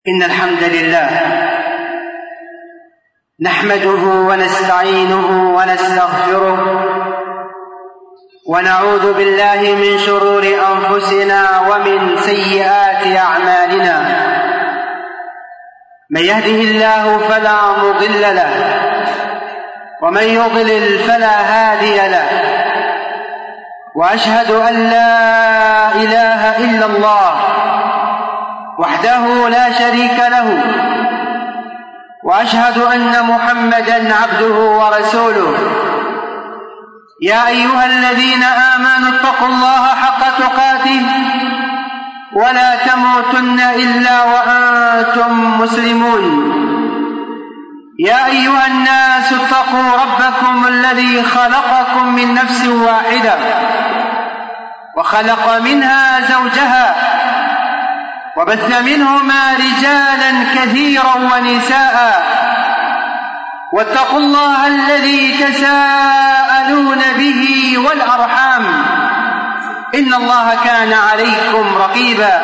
إن الحمد لله نحمده ونستعينه ونستغفره ونعوذ بالله من شرور أنفسنا ومن سيئات أعمالنا. من يهده الله فلا مضل له ومن يضلل فلا هادي له، وأشهد أن لا إله إلا الله وحده لا شريك له، وأشهد أن محمدًا عبده ورسوله. يا أيها الذين آمنوا اتقوا الله حق تقاته ولا تموتن إلا وأنتم مسلمون. يا أيها الناس اتقوا ربكم الذي خلقكم من نفس واحدة وخلق منها زوجها وبث منهما رجالا كثيرا ونساء، واتقوا الله الذي تساءلون به والأرحام إن الله كان عليكم رقيبا.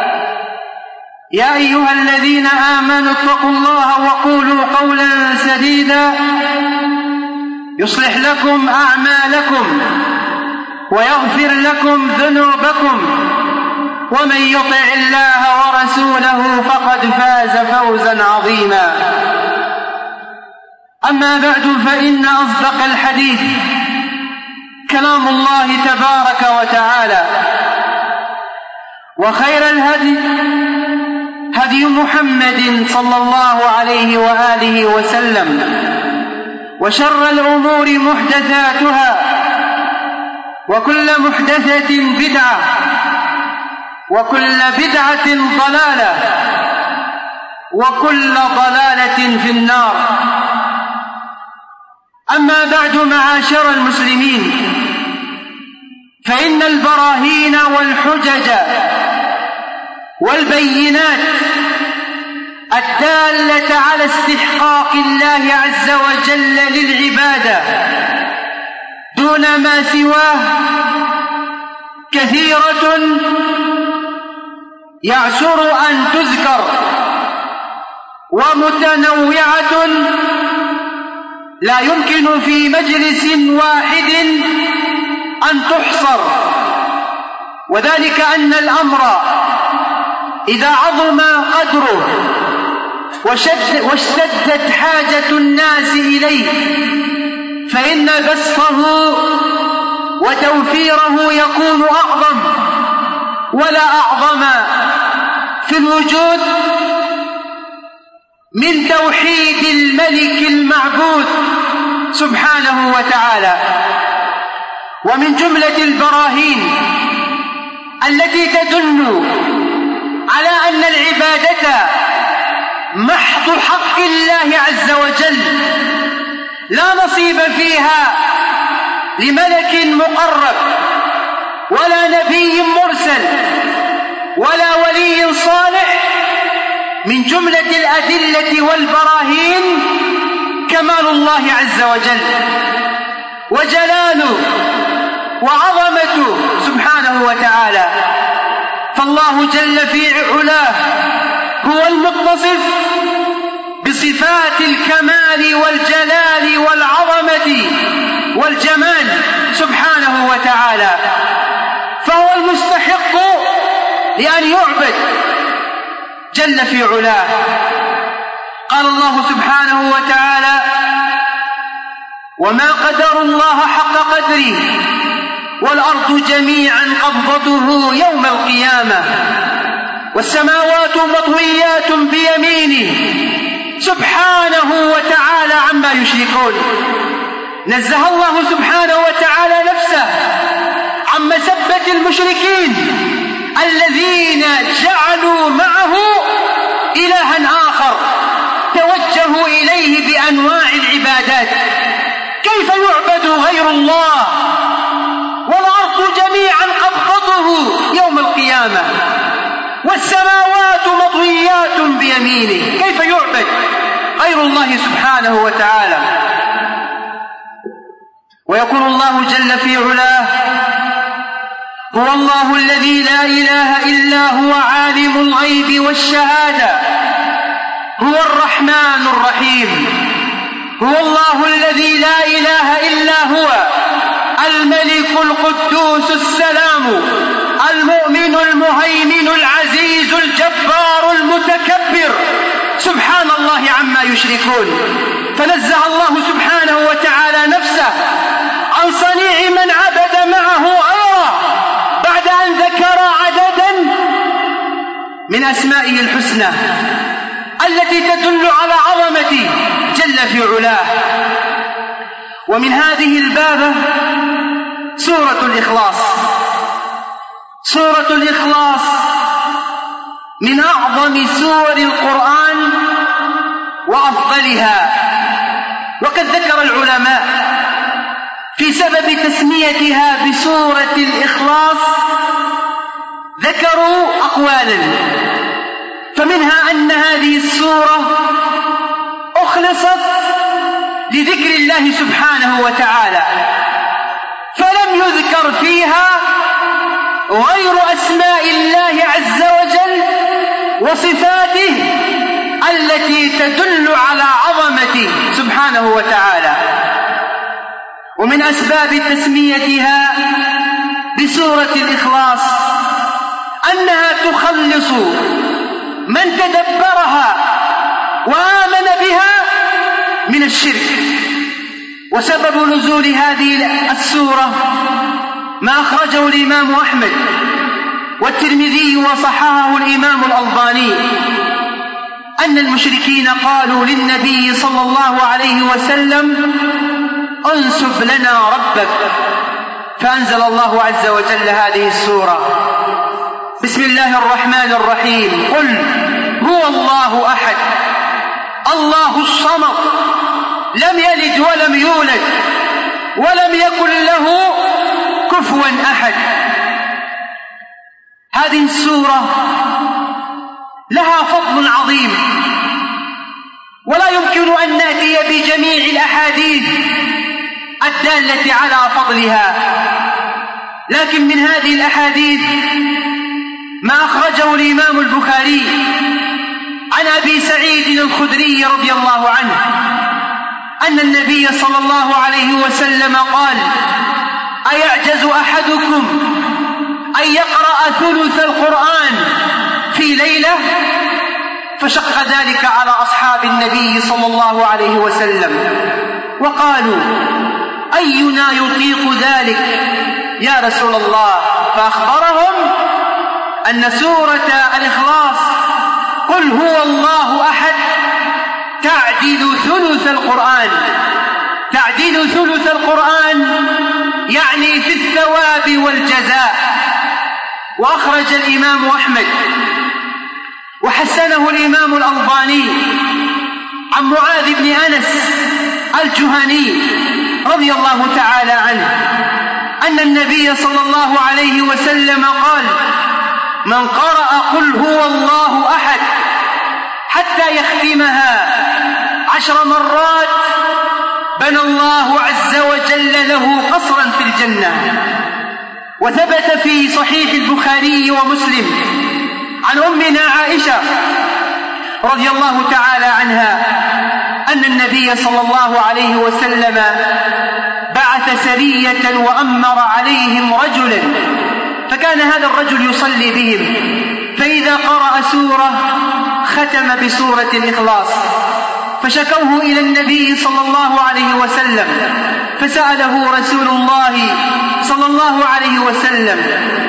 يا أيها الذين آمنوا اتقوا الله وقولوا قولا سديدا يصلح لكم أعمالكم ويغفر لكم ذنوبكم، ومن يطع الله ورسوله فقد فاز فوزا عظيما. أما بعد، فإن أصدق الحديث كلام الله تبارك وتعالى، وخير الهدي هدي محمد صلى الله عليه وآله وسلم، وشر الأمور محدثاتها، وكل محدثة بدعة، وكل بدعة ضلالة، وكل ضلالة في النار. أما بعد، معاشر المسلمين، فإن البراهين والحجج والبينات الدالة على استحقاق الله عز وجل للعبادة دون ما سواه كثيرة يعسر أن تذكر، ومتنوعة لا يمكن في مجلس واحد أن تحصر، وذلك أن الأمر إذا عظم قدره واشتدت حاجة الناس إليه، فإن بسطه وتوفيره يكون أعظم، ولا أعظم في الوجود من توحيد الملك المعبود سبحانه وتعالى. ومن جملة البراهين التي تدل على أن العبادة محض حق الله عز وجل، لا نصيب فيها لملك مقرب ولا نبي مرسل ولا ولي صالح، من جملة الأدلة والبراهين كمال الله عز وجل وجلاله وعظمته سبحانه وتعالى. فالله جل في علاه هو المتصف بصفات الكمال والجلال والعظمة والجمال سبحانه وتعالى، فهو المستحق لأن يعبد جل في علاه. قال الله سبحانه وتعالى: وما قدر الله حق قدره والأرض جميعا قبضته يوم القيامة والسماوات مطويات بيمينه سبحانه وتعالى عما يشركون. نزه الله سبحانه وتعالى نفسه عن مسبة المشركين الذين جعلوا معه إلها آخر توجهوا إليه بأنواع العبادات. كيف يعبد غير الله والأرض جميعا قبضته يوم القيامة والسماوات مطويات بيمينه؟ كيف يعبد غير الله سبحانه وتعالى؟ ويقول الله جل في علاه: هو الله الذي لا إله إلا هو عالم الغيب والشهادة هو الرحمن الرحيم هو الله الذي لا إله إلا هو الملك القدوس السلام المؤمن المهيمن العزيز الجبار المتكبر سبحان الله عما يشركون. فنزه الله سبحانه وتعالى نفسه عن صنيع من عبد معه غيره بعد أن ذكر عددا من أسمائه الحسنى التي تدل على عظمته جل في علاه. ومن هذه البابة سورة الإخلاص. سورة الإخلاص من أعظم سور القرآن وأفضلها، وقد ذكر العلماء في سبب تسميتها بسورة الإخلاص ذكروا أقوالا، فمنها أن هذه السورة أخلصت لذكر الله سبحانه وتعالى، فلم يذكر فيها غير أسماء الله عز وجل وصفاته التي تدل على عظمته سبحانه وتعالى. ومن أسباب تسميتها بسورة الإخلاص أنها تخلص من تدبرها وآمن بها من الشرك. وسبب نزول هذه السورة ما أخرجه الإمام أحمد والترمذي وصححه الإمام الألباني أن المشركين قالوا للنبي صلى الله عليه وسلم انسب لنا ربك، فأنزل الله عز وجل هذه السورة. بسم الله الرحمن الرحيم. قل هو الله أحد الله الصمد لم يلد ولم يولد ولم يكن له كفوا أحد. هذه السورة لها فضل عظيم، ولا يمكن أن نأتي بجميع الأحاديث الدالة على فضلها، لكن من هذه الأحاديث ما أخرجه الإمام البخاري عن أبي سعيد الخدري رضي الله عنه أن النبي صلى الله عليه وسلم قال: أيعجز أحدكم أن يقرأ ثلث القرآن في ليلة؟ فشق ذلك على أصحاب النبي صلى الله عليه وسلم، وقالوا: أينا يطيق ذلك يا رسول الله؟ فأخبرهم أن سورة الإخلاص قل هو الله أحد تعدل ثلث القرآن. تعديل ثلث القرآن يعني في الثواب والجزاء. وأخرج الإمام أحمد وحسنه الإمام الألباني عن معاذ بن أنس الجهني رضي الله تعالى عنه أن النبي صلى الله عليه وسلم قال: من قرأ قل هو الله أحد حتى يختمها 10 مرات بنى الله عز وجل له قصرا في الجنة. وثبت في صحيح البخاري ومسلم عن أمنا عائشة رضي الله تعالى عنها أن النبي صلى الله عليه وسلم بعث سرية وأمر عليهم رجلا، فكان هذا الرجل يصلي بهم، فإذا قرأ سورة ختم بسورة الإخلاص، فشكوه إلى النبي صلى الله عليه وسلم، فسأله رسول الله صلى الله عليه وسلم: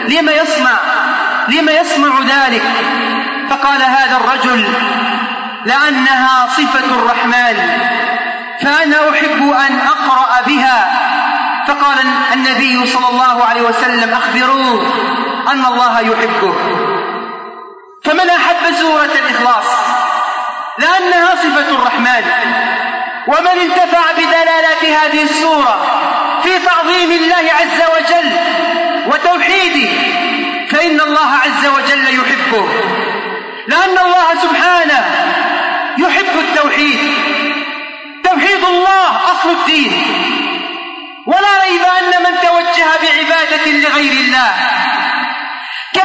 لما يصنع ذلك؟ فقال هذا الرجل: لأنها صفة الرحمن فأنا أحب أن أقرأ بها. فقال النبي صلى الله عليه وسلم: أخبروه أن الله يحبه. فمن أحب سورة الإخلاص لأنها صفة الرحمن، ومن انتفع بدلالات هذه السورة في تعظيم الله عز وجل وتوحيده فإن الله عز وجل يحبه، لأن الله سبحانه يحب التوحيد. توحيد الله أصل الدين، ولا ريب أن من توجه بعبادة لغير الله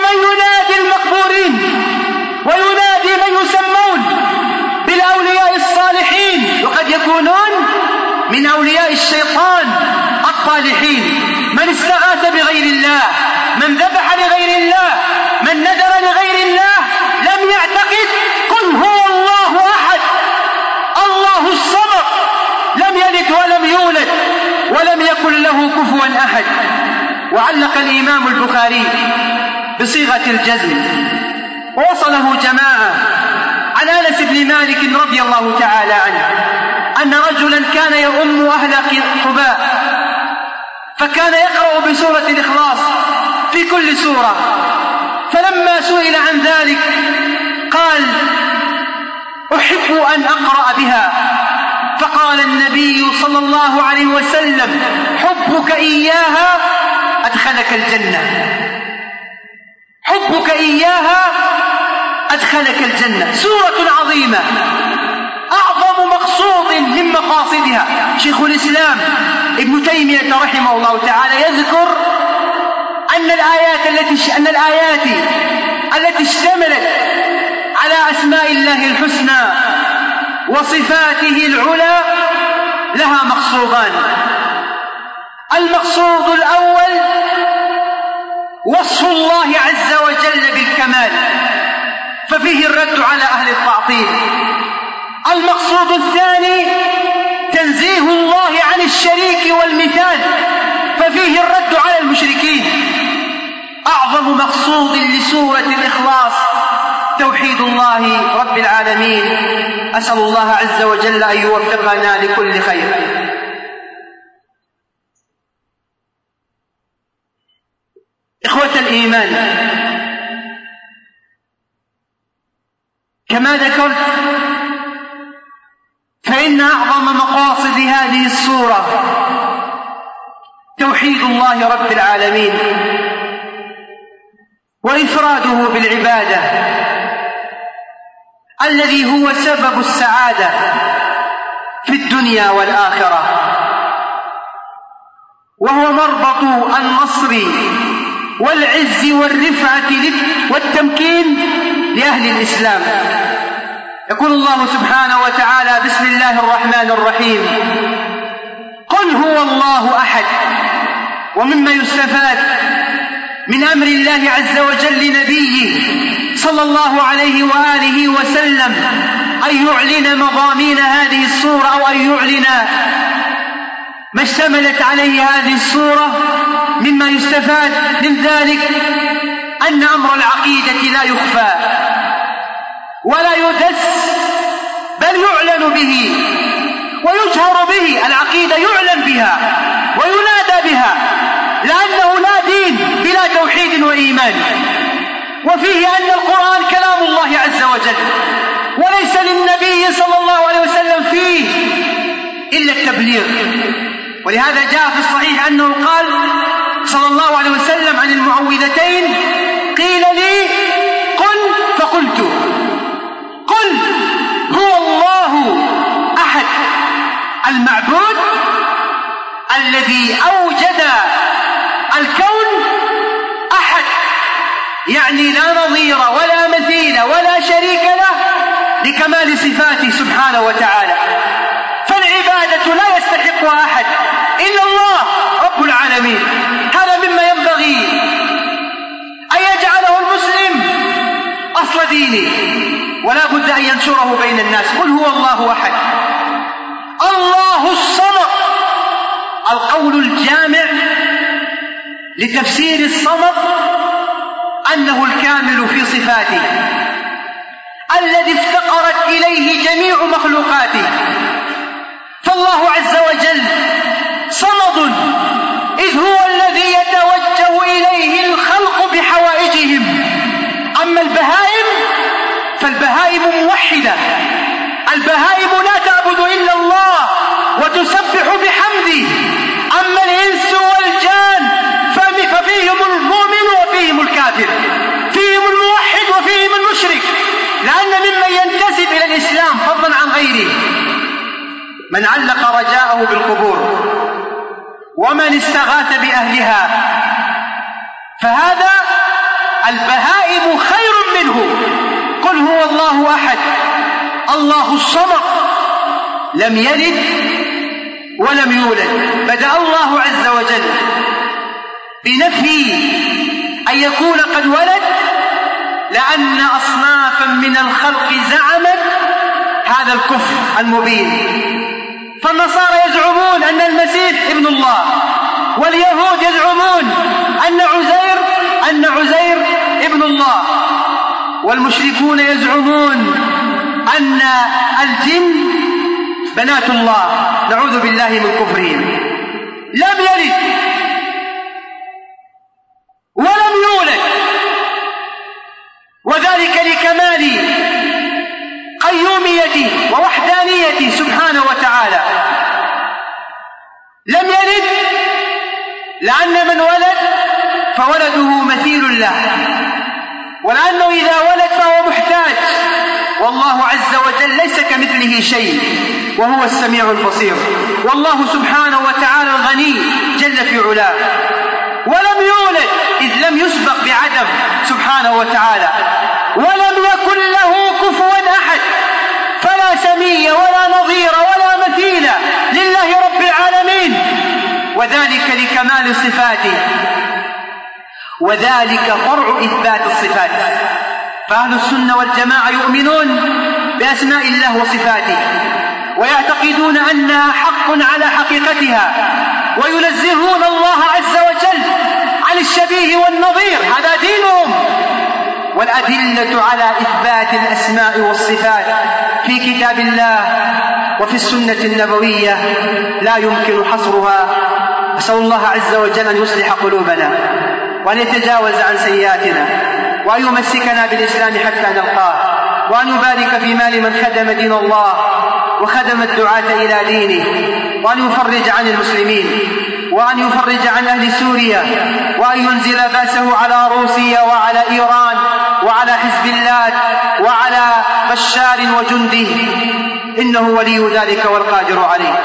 من ينادي المقبورين وينادي من يسمون بالأولياء الصالحين، وقد يكونون من أولياء الشيطان الطالحين. من استغاث بغير الله، من ذبح لغير الله، من نذر لغير الله، لم يعتقد قل هو الله أحد الله الصمد لم يلد ولم يولد ولم يكن له كفوا أحد. وعلق الإمام البخاري بصيغة الجزم ووصله جماعة عن أنس بن مالك رضي الله تعالى عنه أن رجلا كان يؤم أهل قباء، فكان يقرأ بسورة الإخلاص في كل سورة، فلما سئل عن ذلك قال أحب أن أقرأ بها، فقال النبي صلى الله عليه وسلم حبك إياها أدخلك الجنة، حبك إياها أدخلك الجنة. سورة عظيمة أعظم مقصود من مقاصدها. شيخ الإسلام ابن تيمية رحمه الله تعالى يذكر أن الآيات التي اشتملت على أسماء الله الحسنى وصفاته العلى لها مقصودان. المقصود الأول وصف الله عز وجل بالكمال، ففيه الرد على أهل التعطيل. المقصود الثاني تنزيه الله عن الشريك والمثال، ففيه الرد على المشركين. أعظم مقصود لسورة الإخلاص توحيد الله رب العالمين. أسأل الله عز وجل أن يوفقنا لكل خير. إخوة الإيمان، كما ذكرت فإن أعظم مقاصد هذه السورة توحيد الله رب العالمين وإفراده بالعبادة الذي هو سبب السعادة في الدنيا والآخرة، وهو مربط النصر والعز والرفعة والتمكين لأهل الإسلام. يقول الله سبحانه وتعالى بسم الله الرحمن الرحيم قل هو الله أحد. ومما يستفاد من أمر الله عز وجل لنبيه صلى الله عليه وآله وسلم أن يعلن مضامين هذه السورة أو أن يعلن ما اشتملت عليه هذه السورة. مما يستفاد من ذلك أن أمر العقيدة لا يخفى ولا يدس، بل يعلن به ويجهر به. العقيدة يعلن بها وينادى بها، لأنه لا دين بلا توحيد وإيمان. وفيه أن القرآن كلام الله عز وجل، وليس للنبي صلى الله عليه وسلم فيه إلا التبليغ. ولهذا جاء في الصحيح أنه قال صلى الله عليه وسلم عن المعوذتين قيل لي قل فقلت قل هو الله أحد المعبود الذي أوجد الكون أحد، يعني لا نظير ولا مثيل ولا شريك له لكمال صفاته سبحانه وتعالى. فالعبادة لا يستحقها أحد إلا الله رب العالمين. هذا مما ينبغي أن يجعله المسلم أصل دينه، ولا بد أن ينشره بين الناس. قل هو الله أحد الله الصمد. القول الجامع لتفسير الصمد أنه الكامل في صفاته الذي افتقرت إليه جميع مخلوقاته. فالله عز وجل صمد، إذ هو الذي يتوجه إليه الخلق بحوائجهم. أما البهائم فالبهائم موحدة، البهائم لا تعبد إلا الله وتسبح بحمده. أما الإنس والجان ففيهم المؤمن وفيهم الكافر، فيهم الموحد وفيهم المشرك، لأن ممن ينتسب إلى الإسلام فضلا عن غيره من علق رجاءه بالقبور ومن استغاث بأهلها. فهذا البهائم خير منه. قل هو الله أحد الله الصمد لم يلد ولم يولد. بدأ الله عز وجل بنفي أن يكون قد ولد، لأن أصنافا من الخلق زعمت هذا الكفر المبين. فالنصارى يزعمون أن المسيح ابن الله، واليهود يزعمون أن عزير ابن الله، والمشركون يزعمون أن الجن بنات الله، نعوذ بالله من كفرهم. لم يلد ولم يولد، وذلك لكمال قيوميته ووحدانيته سبحانه وتعالى. لم يلد لأن من ولد فولده مثيل له، ولأنه إذا ولد فهو محتاج، والله عز وجل ليس كمثله شيء وهو السميع البصير، والله سبحانه وتعالى الغني جل في علاه. ولم يولد إذ لم يسبق بعدم سبحانه وتعالى، ولم يكن له كفوا أحد، فلا سمي ولا نظير ولا مثيل لله رب العالمين، وذلك لكمال صفاته، وذلك فرع إثبات الصفات. فأهل السنة والجماعة يؤمنون بأسماء الله وصفاته، ويعتقدون أنها حق على حقيقتها، وينزهون الله عز وجل عن الشبيه والنظير، هذا دينهم. والأدلة على إثبات الأسماء والصفات في كتاب الله وفي السنة النبوية لا يمكن حصرها. أسأل الله عز وجل أن يصلح قلوبنا، وأن يتجاوز عن سيئاتنا، وأن يمسكنا بالإسلام حتى نلقاه، وأن يبارك في مال من خدم دين الله وخدم الدعاة إلى دينه، وأن يفرج عن المسلمين، وأن يفرج عن أهل سوريا، وأن ينزل بأسه على روسيا وعلى إيران وعلى حزب الله وعلى بشار وجنده، إنه ولي ذلك والقادر عليه.